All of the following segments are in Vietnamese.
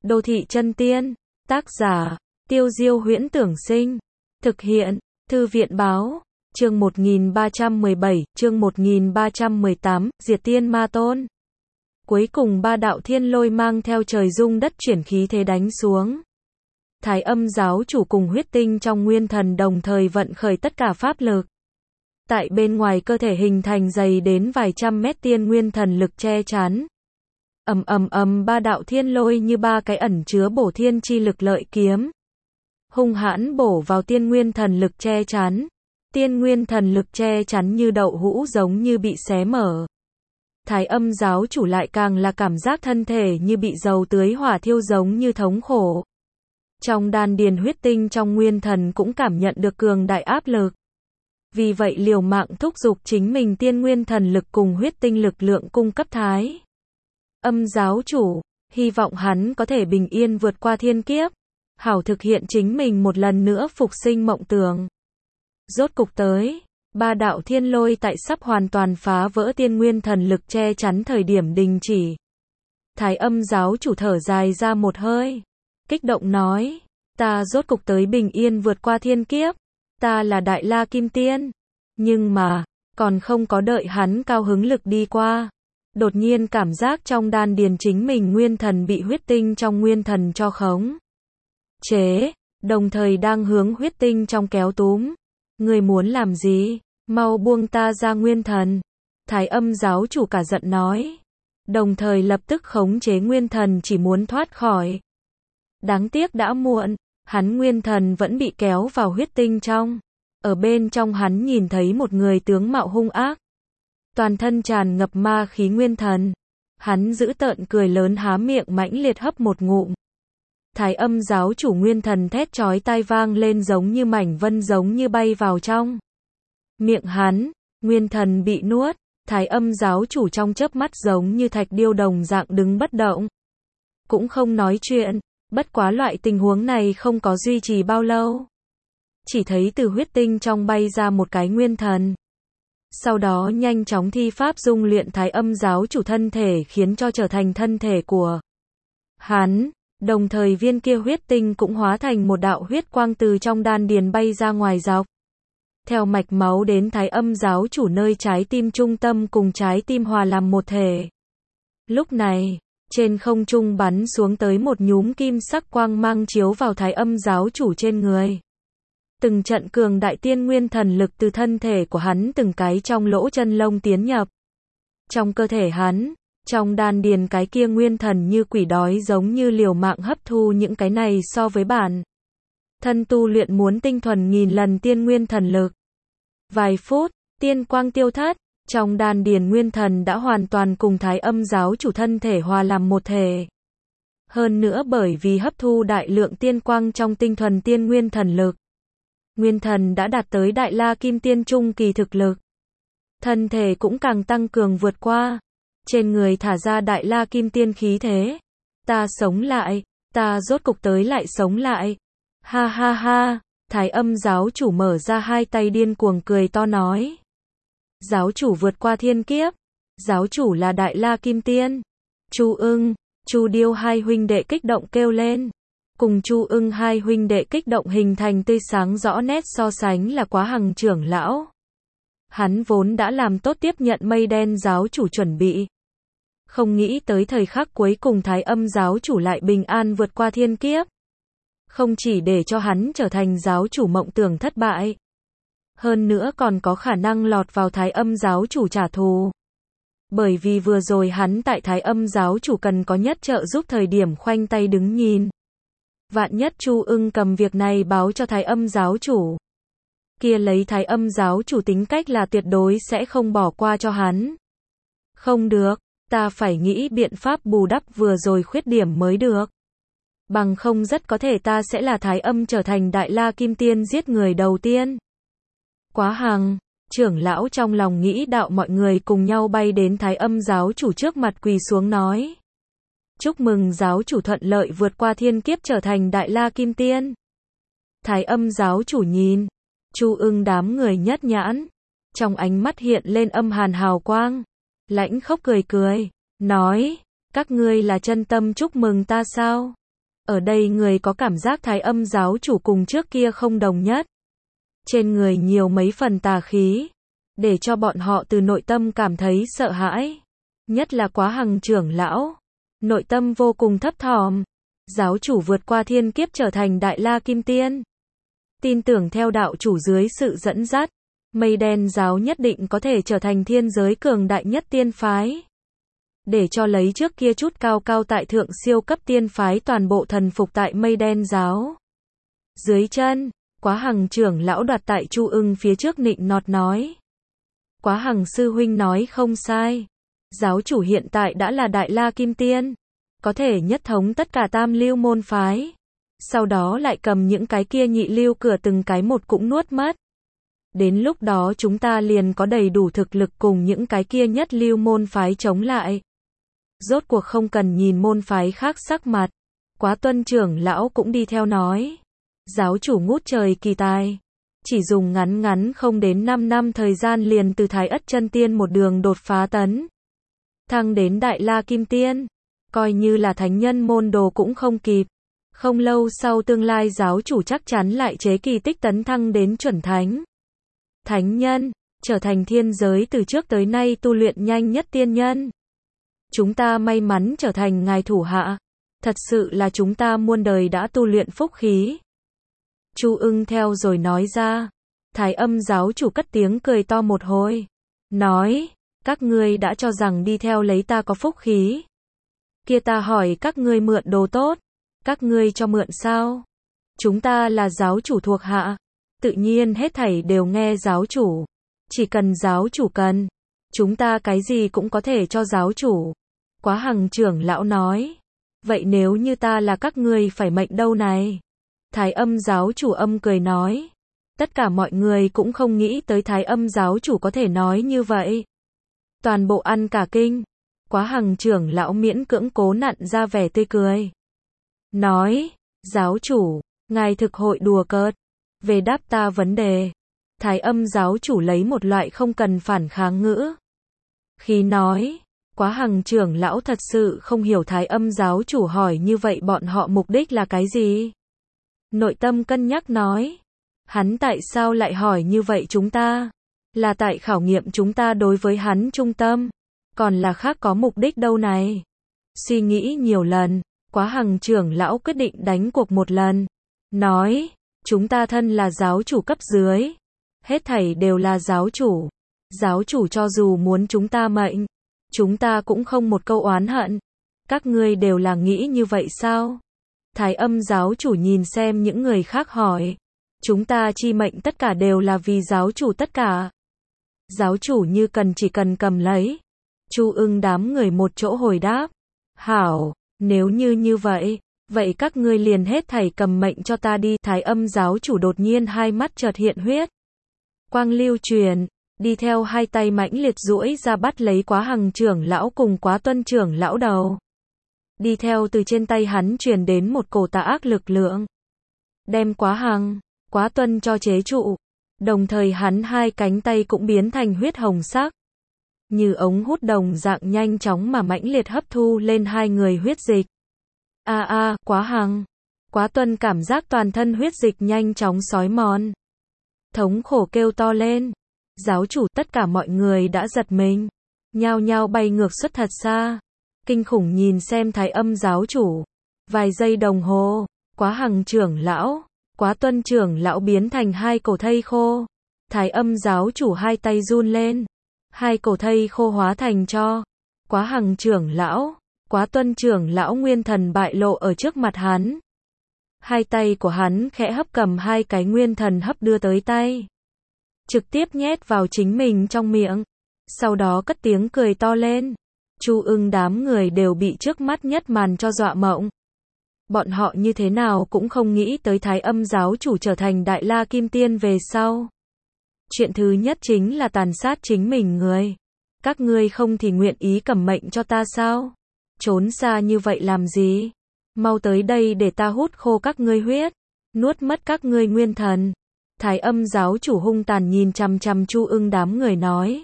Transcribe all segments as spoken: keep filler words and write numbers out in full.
Đô thị chân tiên. Tác giả, Tiêu Diêu Huyễn Tưởng Sinh. Thực hiện, Thư viện Báo. Chương một nghìn ba trăm mười bảy, chương một nghìn ba trăm mười tám, Diệt Tiên Ma Tôn. Cuối cùng ba đạo thiên lôi mang theo trời rung đất chuyển khí thế đánh xuống. Thái Âm giáo chủ cùng huyết tinh trong nguyên thần đồng thời vận khởi tất cả pháp lực. Tại bên ngoài cơ thể hình thành dày đến vài trăm mét tiên nguyên thần lực che chắn. Ầm ầm ầm, ba đạo thiên lôi như ba cái ẩn chứa bổ thiên chi lực lợi kiếm. Hung hãn bổ vào tiên nguyên thần lực che chắn. Tiên nguyên thần lực che chắn như đậu hũ giống như bị xé mở. Thái Âm giáo chủ lại càng là cảm giác thân thể như bị dầu tưới hỏa thiêu giống như thống khổ. Trong đan điền huyết tinh trong nguyên thần cũng cảm nhận được cường đại áp lực. Vì vậy liều mạng thúc giục chính mình tiên nguyên thần lực cùng huyết tinh lực lượng cung cấp Thái Âm giáo chủ, hy vọng hắn có thể bình yên vượt qua thiên kiếp, hảo thực hiện chính mình một lần nữa phục sinh mộng tưởng. Rốt cục tới, ba đạo thiên lôi tại sắp hoàn toàn phá vỡ tiên nguyên thần lực che chắn thời điểm đình chỉ. Thái Âm giáo chủ thở dài ra một hơi, kích động nói, ta rốt cục tới bình yên vượt qua thiên kiếp, ta là Đại La Kim Tiên. Nhưng mà, còn không có đợi hắn cao hứng lực đi qua. Đột nhiên cảm giác trong đan điền chính mình nguyên thần bị huyết tinh trong nguyên thần cho khống chế, đồng thời đang hướng huyết tinh trong kéo túm. Người muốn làm gì? Mau buông ta ra nguyên thần. Thái Âm giáo chủ cả giận nói. Đồng thời lập tức khống chế nguyên thần chỉ muốn thoát khỏi. Đáng tiếc đã muộn, hắn nguyên thần vẫn bị kéo vào huyết tinh trong. Ở bên trong hắn nhìn thấy một người tướng mạo hung ác. Toàn thân tràn ngập ma khí nguyên thần. Hắn giữ tợn cười lớn há miệng mãnh liệt hấp một ngụm. Thái Âm giáo chủ nguyên thần thét chói tai vang lên giống như mảnh vân giống như bay vào trong miệng hắn, nguyên thần bị nuốt. Thái Âm giáo chủ trong chớp mắt giống như thạch điêu đồng dạng đứng bất động, cũng không nói chuyện. Bất quá loại tình huống này không có duy trì bao lâu. Chỉ thấy từ huyết tinh trong bay ra một cái nguyên thần. Sau đó nhanh chóng thi pháp dung luyện Thái Âm giáo chủ thân thể khiến cho trở thành thân thể của hắn. Đồng thời viên kia huyết tinh cũng hóa thành một đạo huyết quang từ trong đan điền bay ra ngoài dọc. Theo mạch máu đến Thái Âm giáo chủ nơi trái tim trung tâm cùng trái tim hòa làm một thể. Lúc này, trên không trung bắn xuống tới một nhúm kim sắc quang mang chiếu vào Thái Âm giáo chủ trên người. Từng trận cường đại tiên nguyên thần lực từ thân thể của hắn từng cái trong lỗ chân lông tiến nhập. Trong cơ thể hắn, trong đan điền cái kia nguyên thần như quỷ đói giống như liều mạng hấp thu những cái này so với bản thân tu luyện muốn tinh thuần nghìn lần tiên nguyên thần lực. Vài phút, tiên quang tiêu thất, trong đan điền nguyên thần đã hoàn toàn cùng Thái Âm giáo chủ thân thể hòa làm một thể. Hơn nữa bởi vì hấp thu đại lượng tiên quang trong tinh thuần tiên nguyên thần lực, nguyên thần đã đạt tới Đại La Kim Tiên trung kỳ thực lực. Thân thể cũng càng tăng cường vượt qua. Trên người thả ra Đại La Kim Tiên khí thế. Ta sống lại, ta rốt cục tới lại sống lại. Ha ha ha, Thái Âm giáo chủ mở ra hai tay điên cuồng cười to nói. Giáo chủ vượt qua thiên kiếp. Giáo chủ là Đại La Kim Tiên. Chu Ưng, Chu Điêu hai huynh đệ kích động kêu lên. Cùng Chu Ưng hai huynh đệ kích động hình thành tươi sáng rõ nét so sánh là Quá Hằng trưởng lão. Hắn vốn đã làm tốt tiếp nhận mây đen giáo chủ chuẩn bị. Không nghĩ tới thời khắc cuối cùng Thái Âm giáo chủ lại bình an vượt qua thiên kiếp. Không chỉ để cho hắn trở thành giáo chủ mộng tưởng thất bại. Hơn nữa còn có khả năng lọt vào Thái Âm giáo chủ trả thù. Bởi vì vừa rồi hắn tại Thái Âm giáo chủ cần có nhất trợ giúp thời điểm khoanh tay đứng nhìn. Vạn nhất Chu Ưng cầm việc này báo cho Thái Âm giáo chủ. Kia lấy Thái Âm giáo chủ tính cách là tuyệt đối sẽ không bỏ qua cho hắn. Không được, ta phải nghĩ biện pháp bù đắp vừa rồi khuyết điểm mới được. Bằng không rất có thể ta sẽ là Thái Âm trở thành Đại La Kim Tiên giết người đầu tiên. Quá Hằng, trưởng lão trong lòng nghĩ đạo mọi người cùng nhau bay đến Thái Âm giáo chủ trước mặt quỳ xuống nói. Chúc mừng giáo chủ thuận lợi vượt qua thiên kiếp trở thành Đại La Kim Tiên. Thái Âm giáo chủ nhìn, Chu Ưng đám người nhất nhãn, trong ánh mắt hiện lên âm hàn hào quang, lãnh khốc cười cười, nói, các ngươi là chân tâm chúc mừng ta sao? Ở đây người có cảm giác Thái Âm giáo chủ cùng trước kia không đồng nhất. Trên người nhiều mấy phần tà khí, để cho bọn họ từ nội tâm cảm thấy sợ hãi. Nhất là Quá Hằng trưởng lão, nội tâm vô cùng thấp thỏm. Giáo chủ vượt qua thiên kiếp trở thành Đại La Kim Tiên. Tin tưởng theo đạo chủ dưới sự dẫn dắt, Mây Đen giáo nhất định có thể trở thành thiên giới cường đại nhất tiên phái. Để cho lấy trước kia chút cao cao tại thượng siêu cấp tiên phái toàn bộ thần phục tại Mây Đen giáo. Dưới chân, Quá Hằng trưởng lão đoạt tại Chu Ưng phía trước nịnh nọt nói. Quá Hằng sư huynh nói không sai. Giáo chủ hiện tại đã là Đại La Kim Tiên, có thể nhất thống tất cả tam lưu môn phái. Sau đó lại cầm những cái kia nhị lưu cửa từng cái một cũng nuốt mất. Đến lúc đó chúng ta liền có đầy đủ thực lực cùng những cái kia nhất lưu môn phái chống lại. Rốt cuộc không cần nhìn môn phái khác sắc mặt. Quá Tuân trưởng lão cũng đi theo nói. Giáo chủ ngút trời kỳ tài. Chỉ dùng ngắn ngắn không đến năm năm thời gian liền từ Thái Ất chân tiên một đường đột phá tấn. Thăng đến Đại La Kim Tiên. Coi như là thánh nhân môn đồ cũng không kịp. Không lâu sau tương lai giáo chủ chắc chắn lại chế kỳ tích tấn thăng đến chuẩn thánh. Thánh nhân, trở thành thiên giới từ trước tới nay tu luyện nhanh nhất tiên nhân. Chúng ta may mắn trở thành ngài thủ hạ. Thật sự là chúng ta muôn đời đã tu luyện phúc khí. Chu Ưng theo rồi nói ra. Thái Âm giáo chủ cất tiếng cười to một hồi. Nói, các ngươi đã cho rằng đi theo lấy ta có phúc khí. Kia ta hỏi các ngươi mượn đồ tốt. Các ngươi cho mượn sao? Chúng ta là giáo chủ thuộc hạ. Tự nhiên hết thảy đều nghe giáo chủ. Chỉ cần giáo chủ cần. Chúng ta cái gì cũng có thể cho giáo chủ. Quá Hằng trưởng lão nói. Vậy nếu như ta là các ngươi phải mệnh đâu này? Thái Âm giáo chủ âm cười nói. Tất cả mọi người cũng không nghĩ tới Thái Âm giáo chủ có thể nói như vậy. Toàn bộ ăn cả kinh. Quá Hằng trưởng lão miễn cưỡng cố nặn ra vẻ tươi cười. Nói, giáo chủ, ngài thực hội đùa cợt. Về đáp ta vấn đề. Thái Âm giáo chủ lấy một loại không cần phản kháng ngữ. Khi nói, Quá Hằng trưởng lão thật sự không hiểu Thái Âm giáo chủ hỏi như vậy bọn họ mục đích là cái gì. Nội tâm cân nhắc nói. Hắn tại sao lại hỏi như vậy chúng ta? Là tại khảo nghiệm chúng ta đối với hắn trung tâm. Còn là khác có mục đích đâu này? Suy nghĩ nhiều lần, Quá Hằng trưởng lão quyết định đánh cuộc một lần. Nói, chúng ta thân là giáo chủ cấp dưới. Hết thảy đều là giáo chủ. Giáo chủ cho dù muốn chúng ta mệnh, chúng ta cũng không một câu oán hận. Các ngươi đều là nghĩ như vậy sao? Thái Âm giáo chủ nhìn xem những người khác hỏi. Chúng ta chi mệnh tất cả đều là vì giáo chủ tất cả. Giáo chủ như cần chỉ cần cầm lấy. Chu Ưng đám người một chỗ hồi đáp. Hảo, nếu như như vậy, vậy các ngươi liền hết thảy cầm mệnh cho ta đi. Thái Âm giáo chủ đột nhiên hai mắt chợt hiện huyết. Quang lưu truyền, đi theo hai tay mãnh liệt duỗi ra bắt lấy Quá Hằng trưởng lão cùng Quá Tuân trưởng lão đầu. Đi theo từ trên tay hắn truyền đến một cổ tà ác lực lượng. Đem Quá Hằng, Quá Tuân cho chế trụ. Đồng thời hắn hai cánh tay cũng biến thành huyết hồng sắc. Như ống hút đồng dạng nhanh chóng mà mãnh liệt hấp thu lên hai người huyết dịch. A a, Quá Hằng, Quá Tuân cảm giác toàn thân huyết dịch nhanh chóng xói mòn. Thống khổ kêu to lên. Giáo chủ tất cả mọi người đã giật mình. Nhao nhao bay ngược xuất thật xa. Kinh khủng nhìn xem Thái Âm giáo chủ. Vài giây đồng hồ, Quá Hằng trưởng lão, Quá Tuân trưởng lão biến thành hai cổ thây khô. Thái Âm giáo chủ hai tay run lên. Hai cổ thây khô hóa thành tro. Quá Hằng trưởng lão, Quá Tuân trưởng lão nguyên thần bại lộ ở trước mặt hắn. Hai tay của hắn khẽ hấp cầm hai cái nguyên thần hấp đưa tới tay. Trực tiếp nhét vào chính mình trong miệng. Sau đó cất tiếng cười to lên. Chu Ưng đám người đều bị trước mắt nhất màn cho dọa mộng. Bọn họ như thế nào cũng không nghĩ tới Thái Âm giáo chủ trở thành Đại La Kim Tiên về sau. Chuyện thứ nhất chính là tàn sát chính mình người. Các ngươi không thì nguyện ý cầm mệnh cho ta sao? Trốn xa như vậy làm gì? Mau tới đây để ta hút khô các ngươi huyết, nuốt mất các ngươi nguyên thần. Thái Âm giáo chủ hung tàn nhìn chằm chằm Chu Ưng đám người nói.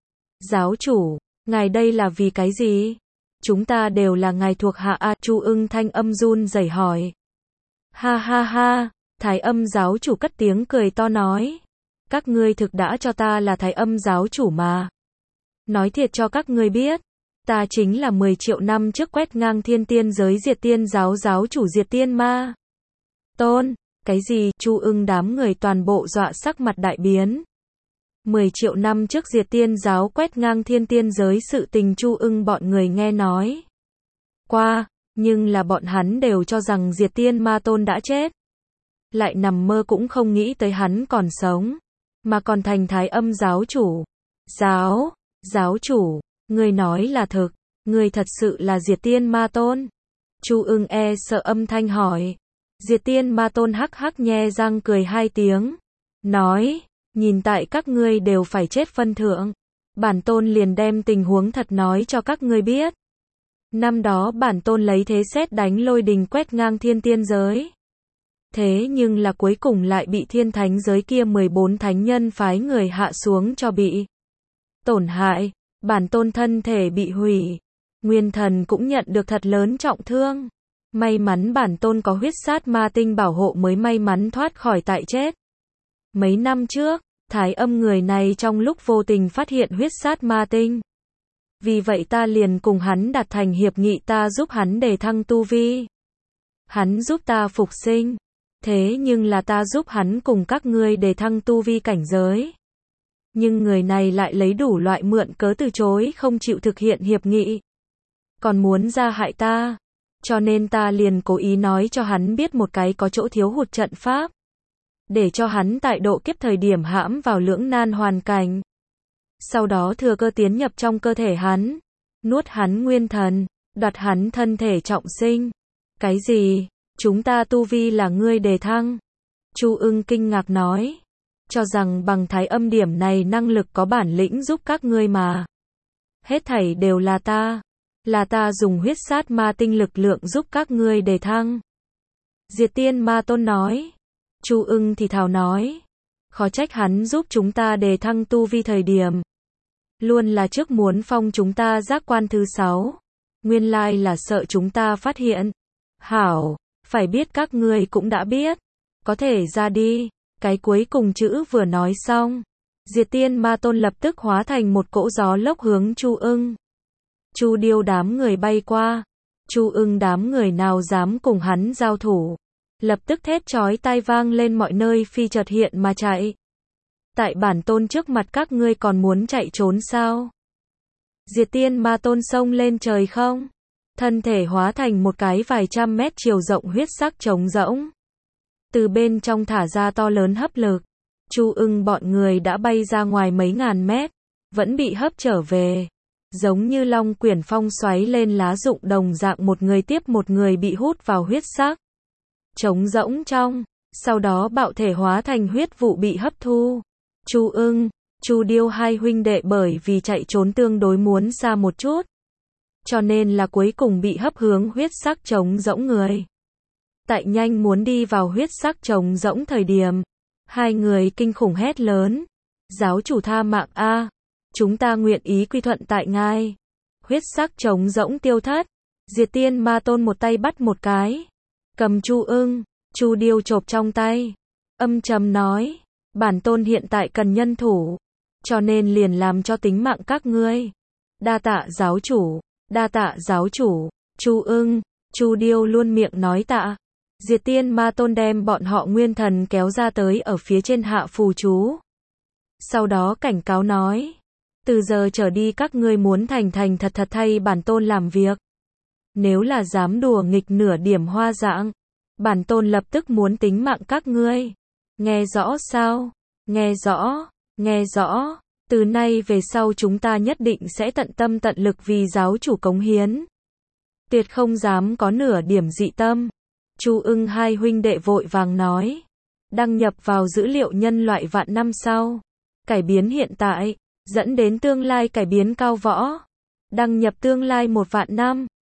Giáo chủ, ngài đây là vì cái gì? Chúng ta đều là ngài thuộc hạ a. Chu Ưng thanh âm run rẩy hỏi. Ha ha ha, Thái Âm giáo chủ cất tiếng cười to nói. Các ngươi thực đã cho ta là Thái Âm giáo chủ mà. Nói thiệt cho các ngươi biết, ta chính là mười triệu năm trước quét ngang thiên tiên giới diệt tiên giáo giáo chủ diệt tiên ma tôn. Cái gì? Chu Ưng đám người toàn bộ dọa sắc mặt đại biến. mười triệu năm trước diệt tiên giáo quét ngang thiên tiên giới sự tình Chu Ưng bọn người nghe nói qua, nhưng là bọn hắn đều cho rằng diệt tiên ma tôn đã chết. Lại nằm mơ cũng không nghĩ tới hắn còn sống, mà còn thành Thái Âm giáo chủ. Giáo, giáo chủ, người nói là thực, người thật sự là diệt tiên ma tôn? Chu Ưng e sợ âm thanh hỏi. Diệt tiên ma tôn hắc hắc nhe răng cười hai tiếng, nói, nhìn tại các ngươi đều phải chết phân thượng, bản tôn liền đem tình huống thật nói cho các ngươi biết. Năm đó bản tôn lấy thế sét đánh lôi đình quét ngang thiên tiên giới. Thế nhưng là cuối cùng lại bị thiên thánh giới kia mười bốn thánh nhân phái người hạ xuống cho bị tổn hại, bản tôn thân thể bị hủy, nguyên thần cũng nhận được thật lớn trọng thương. May mắn bản tôn có huyết sát ma tinh bảo hộ mới may mắn thoát khỏi tại chết. Mấy năm trước, Thái Âm người này trong lúc vô tình phát hiện huyết sát ma tinh. Vì vậy ta liền cùng hắn đạt thành hiệp nghị, ta giúp hắn đề thăng tu vi. Hắn giúp ta phục sinh. Thế nhưng là ta giúp hắn cùng các ngươi đề thăng tu vi cảnh giới. Nhưng người này lại lấy đủ loại mượn cớ từ chối không chịu thực hiện hiệp nghị. Còn muốn ra hại ta. Cho nên ta liền cố ý nói cho hắn biết một cái có chỗ thiếu hụt trận pháp. Để cho hắn tại độ kiếp thời điểm hãm vào lưỡng nan hoàn cảnh. Sau đó thừa cơ tiến nhập trong cơ thể hắn. Nuốt hắn nguyên thần. Đoạt hắn thân thể trọng sinh. Cái gì? Chúng ta tu vi là ngươi đề thăng. Chu Ưng kinh ngạc nói. Cho rằng bằng Thái Âm điểm này năng lực có bản lĩnh giúp các ngươi mà. Hết thảy đều là ta. Là ta dùng huyết sát ma tinh lực lượng giúp các ngươi đề thăng. Diệt tiên ma tôn nói. Chu Ưng thì thào nói. Khó trách hắn giúp chúng ta đề thăng tu vi thời điểm. Luôn là trước muốn phong chúng ta giác quan thứ sáu. Nguyên lai là sợ chúng ta phát hiện. Hảo, phải biết các ngươi cũng đã biết. Có thể ra đi. Cái cuối cùng chữ vừa nói xong. Diệt tiên ma tôn lập tức hóa thành một cỗ gió lốc hướng Chu Ưng. Chu Điêu đám người bay qua. Chu Ưng đám người nào dám cùng hắn giao thủ. Lập tức thét chói tai vang lên mọi nơi phi chợt hiện mà chạy. Tại bản tôn trước mặt các ngươi còn muốn chạy trốn sao? Diệt tiên ma tôn xông lên trời không? Thân thể hóa thành một cái vài trăm mét chiều rộng huyết sắc trống rỗng. Từ bên trong thả ra to lớn hấp lực. Chu Ưng bọn người đã bay ra ngoài mấy ngàn mét. Vẫn bị hấp trở về. Giống như long quyển phong xoáy lên lá rụng đồng dạng, một người tiếp một người bị hút vào huyết sắc trống rỗng trong, sau đó bạo thể hóa thành huyết vụ bị hấp thu. Chu Ưng, Chu Điêu hai huynh đệ bởi vì chạy trốn tương đối muốn xa một chút, cho nên là cuối cùng bị hấp hướng huyết sắc trống rỗng người. Tại nhanh muốn đi vào huyết sắc trống rỗng thời điểm, hai người kinh khủng hét lớn: "Giáo chủ tha mạng a, chúng ta nguyện ý quy thuận tại ngài." Huyết sắc trống rỗng tiêu thất, Diệt tiên ma tôn một tay bắt một cái, cầm Chu Ưng, Chu Điêu chộp trong tay, âm trầm nói: "Bản tôn hiện tại cần nhân thủ, cho nên liền làm cho tính mạng các ngươi. Đa tạ giáo chủ, đa tạ giáo chủ." Chu Ưng, Chu Điêu luôn miệng nói tạ. Diệt tiên ma tôn đem bọn họ nguyên thần kéo ra tới ở phía trên hạ phù chú. Sau đó cảnh cáo nói: "Từ giờ trở đi các ngươi muốn thành thành thật thật thay bản tôn làm việc. Nếu là dám đùa nghịch nửa điểm hoa dạng, bản tôn lập tức muốn tính mạng các ngươi. Nghe rõ sao? Nghe rõ, nghe rõ. Từ nay về sau chúng ta nhất định sẽ tận tâm tận lực vì giáo chủ cống hiến. Tuyệt không dám có nửa điểm dị tâm." Chu Ưng hai huynh đệ vội vàng nói: "Đăng nhập vào dữ liệu nhân loại vạn năm sau. Cải biến hiện tại, dẫn đến tương lai cải biến cao võ. Đăng nhập tương lai một vạn năm."